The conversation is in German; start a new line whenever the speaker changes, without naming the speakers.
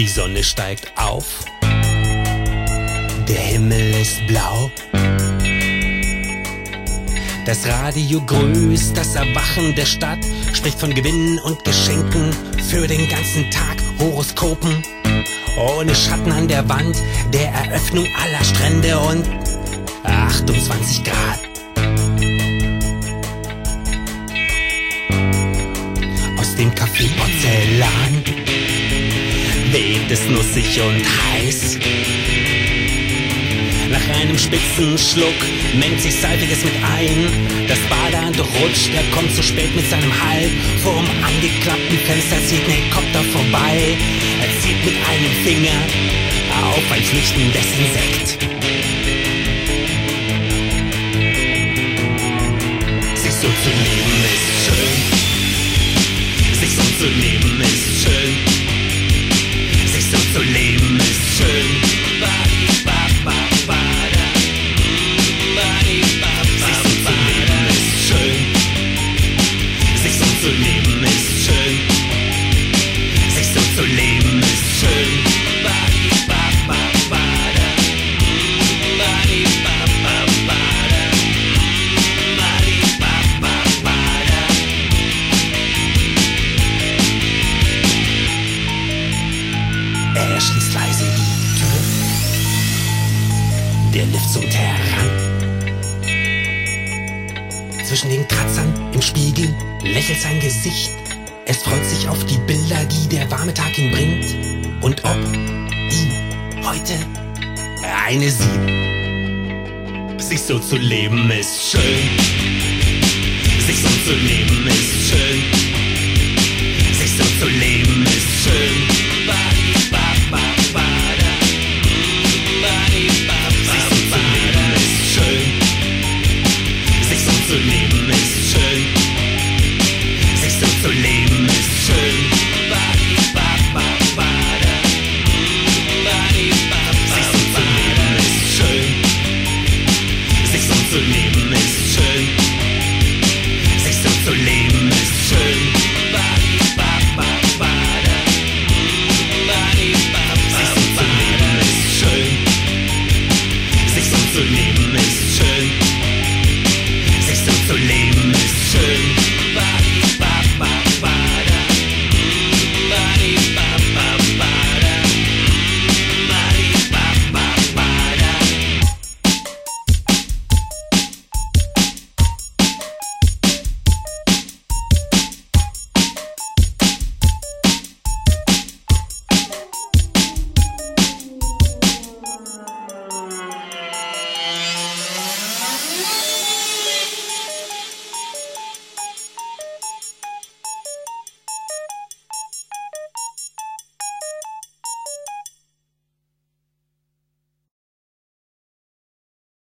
Die Sonne steigt auf, der Himmel ist blau. Das Radio grüßt das Erwachen der Stadt, spricht von Gewinnen und Geschenken für den ganzen Tag, Horoskopen. Ohne Schatten an der Wand, der Eröffnung aller Strände und 28 Grad. Aus dem Café Porzellan weht es nussig und heiß. Nach einem spitzen Schluck mengt sich Seifiges mit ein. Das Bader durchrutscht, er kommt zu spät mit seinem Halt. Vorm angeklappten Fenster zieht ein Helikopter vorbei. Er zieht mit einem Finger auf ein flüchtendes Insekt. Sich so zu leben ist schön. Sich so zu leben ist schön. Sich so zu leben ist schön. Zu leben ist schön. Sich so zu leben ist schön. Er schließt leise die Tür. Der Lift zoomt heran. Zwischen den Kratzern im Spiegel lächelt sein Gesicht. Es freut sich auf die Bilder, die der warme Tag ihm bringt. Und ob ihm heute eine sieht. Sich so zu leben ist schön. Sich so zu leben ist schön.